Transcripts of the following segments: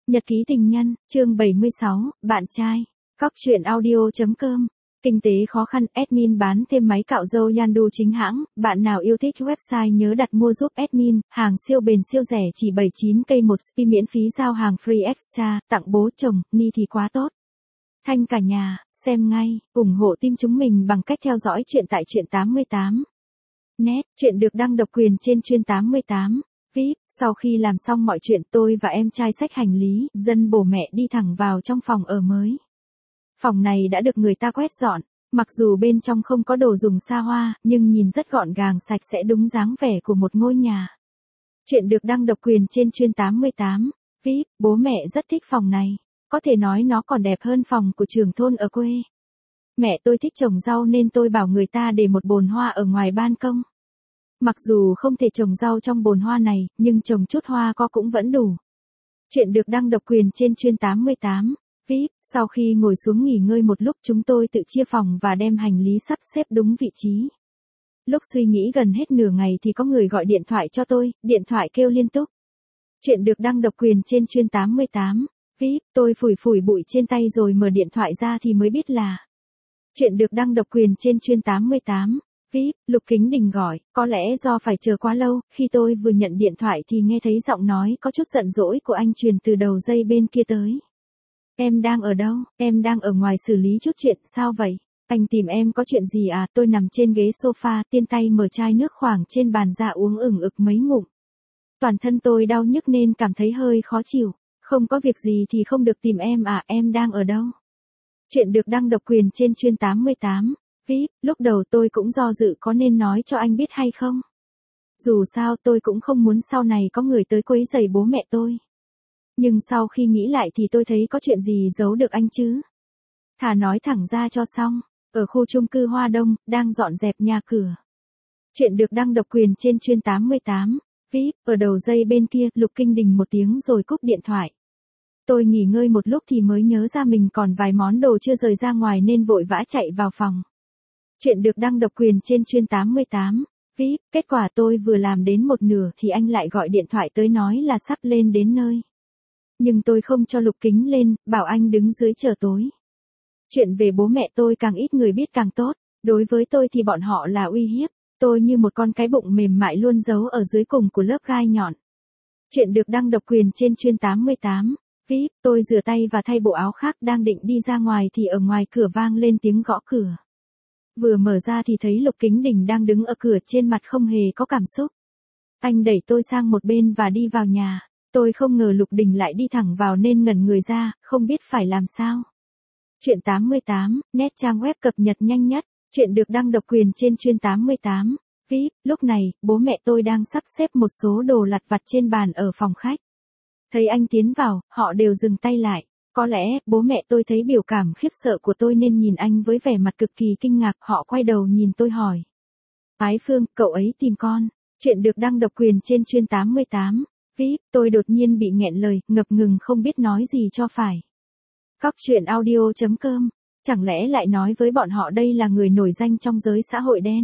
Nhật ký tình nhân, chương 76, bạn trai. Góc truyện audio.com. Kinh tế khó khăn, admin bán thêm máy cạo râu Yandu chính hãng, bạn nào yêu thích website nhớ đặt mua giúp admin, hàng siêu bền siêu rẻ chỉ 79k một spi miễn phí giao hàng free extra, tặng bố chồng, ni thì quá tốt. Thanh cả nhà, xem ngay, ủng hộ team chúng mình bằng cách theo dõi chuyện tại truyện 88. Net, chuyện được đăng độc quyền trên chuyên 88. VIP, sau khi làm xong mọi chuyện tôi và em trai xách hành lý, dân bố mẹ đi thẳng vào trong phòng ở mới. Phòng này đã được người ta quét dọn, mặc dù bên trong không có đồ dùng xa hoa, nhưng nhìn rất gọn gàng sạch sẽ đúng dáng vẻ của một ngôi nhà. Chuyện được đăng độc quyền trên chuyên 88. VIP, bố mẹ rất thích phòng này, có thể nói nó còn đẹp hơn phòng của trưởng thôn ở quê. Mẹ tôi thích trồng rau nên tôi bảo người ta để một bồn hoa ở ngoài ban công. Mặc dù không thể trồng rau trong bồn hoa này, nhưng trồng chút hoa có cũng vẫn đủ. Chuyện được đăng độc quyền trên chuyên 88. VIP, sau khi ngồi xuống nghỉ ngơi một lúc chúng tôi tự chia phòng và đem hành lý sắp xếp đúng vị trí. Lúc suy nghĩ gần hết nửa ngày thì có người gọi điện thoại cho tôi, điện thoại kêu liên tục. Chuyện được đăng độc quyền trên chuyên 88. VIP, tôi phủi phủi bụi trên tay rồi mở điện thoại ra thì mới biết là. Chuyện được đăng độc quyền trên chuyên 88. VIP, Lục Kính Đình gọi, có lẽ do phải chờ quá lâu, khi tôi vừa nhận điện thoại thì nghe thấy giọng nói có chút giận dỗi của anh truyền từ đầu dây bên kia tới. Em đang ở đâu? Em đang ở ngoài xử lý chút chuyện, sao vậy? Anh tìm em có chuyện gì à? Tôi nằm trên ghế sofa, tiên tay mở chai nước khoáng trên bàn ra uống ực mấy ngụm. Toàn thân tôi đau nhức nên cảm thấy hơi khó chịu. Không có việc gì thì không được tìm em à, em đang ở đâu? Chuyện được đăng độc quyền trên chuyên 88. VIP, lúc đầu tôi cũng do dự có nên nói cho anh biết hay không. Dù sao tôi cũng không muốn sau này có người tới quấy rầy bố mẹ tôi. Nhưng sau khi nghĩ lại thì tôi thấy có chuyện gì giấu được anh chứ. Thà nói thẳng ra cho xong, ở khu chung cư Hoa Đông, đang dọn dẹp nhà cửa. Chuyện được đăng độc quyền trên chuyên 88. VIP, ở đầu dây bên kia, Lục Kinh Đình một tiếng rồi cúp điện thoại. Tôi nghỉ ngơi một lúc thì mới nhớ ra mình còn vài món đồ chưa rời ra ngoài nên vội vã chạy vào phòng. Chuyện được đăng độc quyền trên chuyên 88. VIP, kết quả tôi vừa làm đến một nửa thì anh lại gọi điện thoại tới nói là sắp lên đến nơi. Nhưng tôi không cho Lục Kính lên, bảo anh đứng dưới chờ tối. Chuyện về bố mẹ tôi càng ít người biết càng tốt, đối với tôi thì bọn họ là uy hiếp, tôi như một con cái bụng mềm mại luôn giấu ở dưới cùng của lớp gai nhọn. Chuyện được đăng độc quyền trên chuyên 88. VIP, tôi rửa tay và thay bộ áo khác đang định đi ra ngoài thì ở ngoài cửa vang lên tiếng gõ cửa. Vừa mở ra thì thấy Lục Kính Đình đang đứng ở cửa trên mặt không hề có cảm xúc. Anh đẩy tôi sang một bên và đi vào nhà. Tôi không ngờ Lục Đình lại đi thẳng vào nên ngẩn người ra, không biết phải làm sao. Chuyện 88, net trang web cập nhật nhanh nhất. Chuyện được đăng độc quyền trên chuyên 88. VIP, lúc này, bố mẹ tôi đang sắp xếp một số đồ lặt vặt trên bàn ở phòng khách. Thấy anh tiến vào, họ đều dừng tay lại. Có lẽ, bố mẹ tôi thấy biểu cảm khiếp sợ của tôi nên nhìn anh với vẻ mặt cực kỳ kinh ngạc, họ quay đầu nhìn tôi hỏi. Ái Phương, cậu ấy tìm con. Chuyện được đăng độc quyền trên chuyên 88. VIP, tôi đột nhiên bị nghẹn lời, ngập ngừng không biết nói gì cho phải. Góc truyện audio.com, chẳng lẽ lại nói với bọn họ đây là người nổi danh trong giới xã hội đen?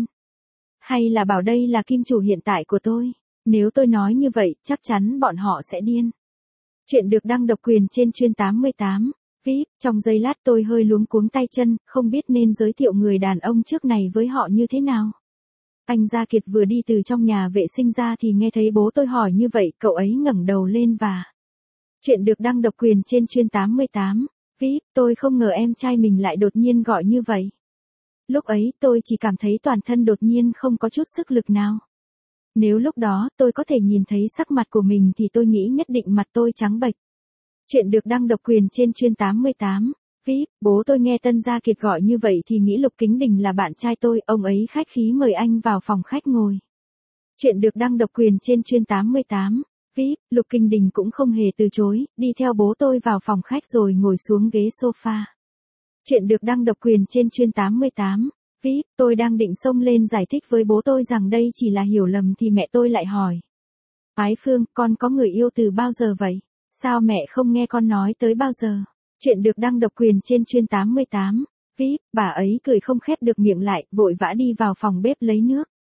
Hay là bảo đây là kim chủ hiện tại của tôi? Nếu tôi nói như vậy, chắc chắn bọn họ sẽ điên. Chuyện được đăng độc quyền trên chuyên 88. VIP, trong giây lát tôi hơi luống cuống tay chân, không biết nên giới thiệu người đàn ông trước này với họ như thế nào. Anh Gia Kiệt vừa đi từ trong nhà vệ sinh ra thì nghe thấy bố tôi hỏi như vậy, cậu ấy ngẩng đầu lên và. Chuyện được đăng độc quyền trên chuyên 88. VIP, tôi không ngờ em trai mình lại đột nhiên gọi như vậy. Lúc ấy tôi chỉ cảm thấy toàn thân đột nhiên không có chút sức lực nào. Nếu lúc đó tôi có thể nhìn thấy sắc mặt của mình thì tôi nghĩ nhất định mặt tôi trắng bệch. Chuyện được đăng độc quyền trên chuyên 88. VIP, bố tôi nghe Tân Gia Kiệt gọi như vậy thì nghĩ Lục Kính Đình là bạn trai tôi, ông ấy khách khí mời anh vào phòng khách ngồi. Chuyện được đăng độc quyền trên chuyên 88. VIP, Lục Kính Đình cũng không hề từ chối, đi theo bố tôi vào phòng khách rồi ngồi xuống ghế sofa. Chuyện được đăng độc quyền trên chuyên 88. VIP, tôi đang định xông lên giải thích với bố tôi rằng đây chỉ là hiểu lầm thì mẹ tôi lại hỏi. Ái Phương, con có người yêu từ bao giờ vậy? Sao mẹ không nghe con nói tới bao giờ? Chuyện được đăng độc quyền trên chuyên 88. VIP, bà ấy cười không khép được miệng lại, vội vã đi vào phòng bếp lấy nước.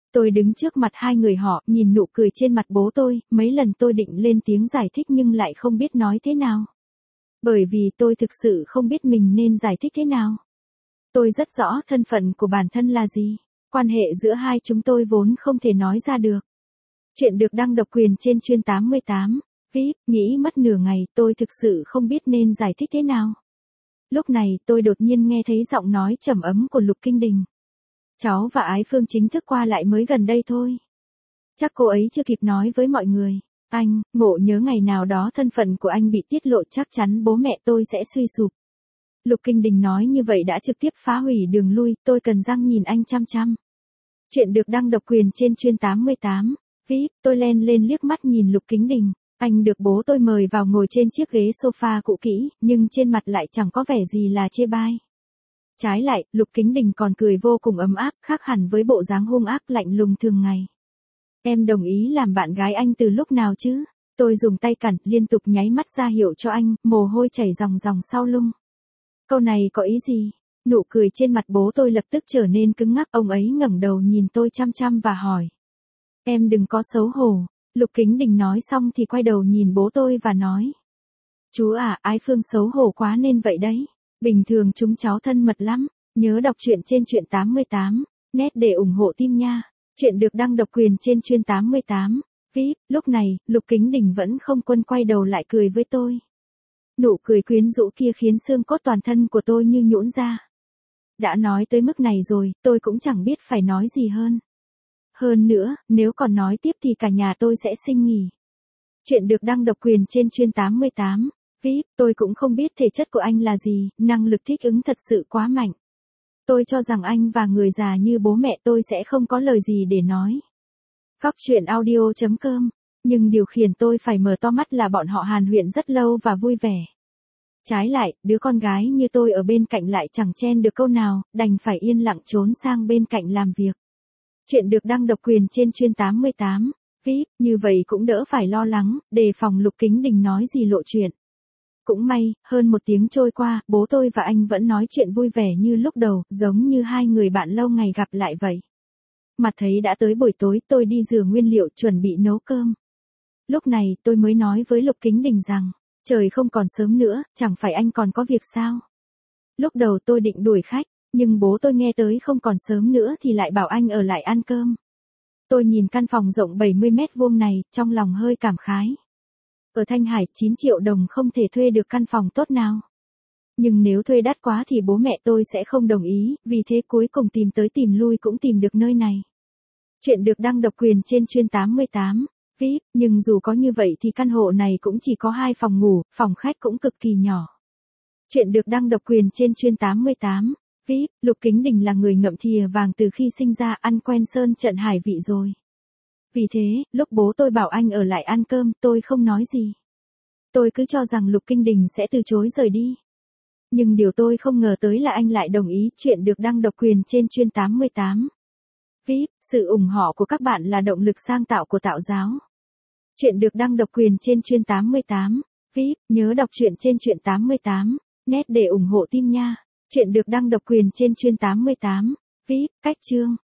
Tôi đứng trước mặt hai người họ, nhìn nụ cười trên mặt bố tôi, mấy lần tôi định lên tiếng giải thích nhưng lại không biết nói thế nào. Bởi vì tôi thực sự không biết mình nên giải thích thế nào. Tôi rất rõ thân phận của bản thân là gì. Quan hệ giữa hai chúng tôi vốn không thể nói ra được. Chuyện được đăng độc quyền trên Chuyên 88. VIP, nghĩ mất nửa ngày, tôi thực sự không biết nên giải thích thế nào. Lúc này, tôi đột nhiên nghe thấy giọng nói trầm ấm của Lục Kinh Đình. Cháu và Ái Phương chính thức qua lại mới gần đây thôi. Chắc cô ấy chưa kịp nói với mọi người. Anh, ngộ nhớ ngày nào đó thân phận của anh bị tiết lộ chắc chắn bố mẹ tôi sẽ suy sụp. Lục Kinh Đình nói như vậy đã trực tiếp phá hủy đường lui, tôi cần răng nhìn anh chăm chăm. Chuyện được đăng độc quyền trên Chuyên 88. VIP, tôi len lên liếc mắt nhìn Lục Kính Đình. Anh được bố tôi mời vào ngồi trên chiếc ghế sofa cũ kỹ, nhưng trên mặt lại chẳng có vẻ gì là chê bai. Trái lại, Lục Kính Đình còn cười vô cùng ấm áp, khác hẳn với bộ dáng hung ác lạnh lùng thường ngày. Em đồng ý làm bạn gái anh từ lúc nào chứ? Tôi dùng tay cản, liên tục nháy mắt ra hiệu cho anh, mồ hôi chảy ròng ròng sau lưng. Câu này có ý gì? Nụ cười trên mặt bố tôi lập tức trở nên cứng ngắc, ông ấy ngẩng đầu nhìn tôi chăm chăm và hỏi. Em đừng có xấu hổ. Lục Kính Đình nói xong thì quay đầu nhìn bố tôi và nói. Chú à, Ái Phương xấu hổ quá nên vậy đấy. Bình thường chúng cháu thân mật lắm. Nhớ đọc truyện trên Truyện 88. Net để ủng hộ team nha. Chuyện được đăng độc quyền trên Chuyên 88. VIP, lúc này, Lục Kính Đình vẫn không quay đầu lại cười với tôi. Nụ cười quyến rũ kia khiến xương cốt toàn thân của tôi như nhũn ra. Đã nói tới mức này rồi, tôi cũng chẳng biết phải nói gì hơn. Hơn nữa, nếu còn nói tiếp thì cả nhà tôi sẽ sinh nghỉ. Chuyện được đăng độc quyền trên Chuyên 88. VIP, tôi cũng không biết thể chất của anh là gì, năng lực thích ứng thật sự quá mạnh. Tôi cho rằng anh và người già như bố mẹ tôi sẽ không có lời gì để nói. Góc truyện audio.com. Nhưng điều khiến tôi phải mở to mắt là bọn họ hàn huyên rất lâu và vui vẻ. Trái lại, đứa con gái như tôi ở bên cạnh lại chẳng chen được câu nào, đành phải yên lặng trốn sang bên cạnh làm việc. Chuyện được đăng độc quyền trên Chuyên 88. VIP, như vậy cũng đỡ phải lo lắng, đề phòng Lục Kính Đình nói gì lộ chuyện. Cũng may, hơn một tiếng trôi qua, bố tôi và anh vẫn nói chuyện vui vẻ như lúc đầu, giống như hai người bạn lâu ngày gặp lại vậy. Mặt thấy đã tới buổi tối, tôi đi rửa nguyên liệu chuẩn bị nấu cơm. Lúc này, tôi mới nói với Lục Kính Đình rằng, trời không còn sớm nữa, chẳng phải anh còn có việc sao? Lúc đầu tôi định đuổi khách, nhưng bố tôi nghe tới không còn sớm nữa thì lại bảo anh ở lại ăn cơm. Tôi nhìn căn phòng rộng 70 mét vuông này, trong lòng hơi cảm khái. Ở Thanh Hải, 9 triệu đồng không thể thuê được căn phòng tốt nào. Nhưng nếu thuê đắt quá thì bố mẹ tôi sẽ không đồng ý, vì thế cuối cùng tìm tới tìm lui cũng tìm được nơi này. Chuyện được đăng độc quyền trên Chuyên 88. VIP, nhưng dù có như vậy thì căn hộ này cũng chỉ có 2 phòng ngủ, phòng khách cũng cực kỳ nhỏ. Chuyện được đăng độc quyền trên Chuyên 88. VIP, Lục Kính Đình là người ngậm thìa vàng từ khi sinh ra, ăn quen sơn trận hải vị rồi. Vì thế, lúc bố tôi bảo anh ở lại ăn cơm, tôi không nói gì. Tôi cứ cho rằng Lục Kinh Đình sẽ từ chối rời đi. Nhưng điều tôi không ngờ tới là anh lại đồng ý. Chuyện được đăng độc quyền trên Chuyên 88. VIP, sự ủng hộ của các bạn là động lực sáng tạo của Tạo Giáo. Chuyện được đăng độc quyền trên Chuyên 88. VIP, nhớ đọc truyện trên Truyện 88. Net để ủng hộ team nha. Chuyện được đăng độc quyền trên Chuyên 88. VIP, cách chương.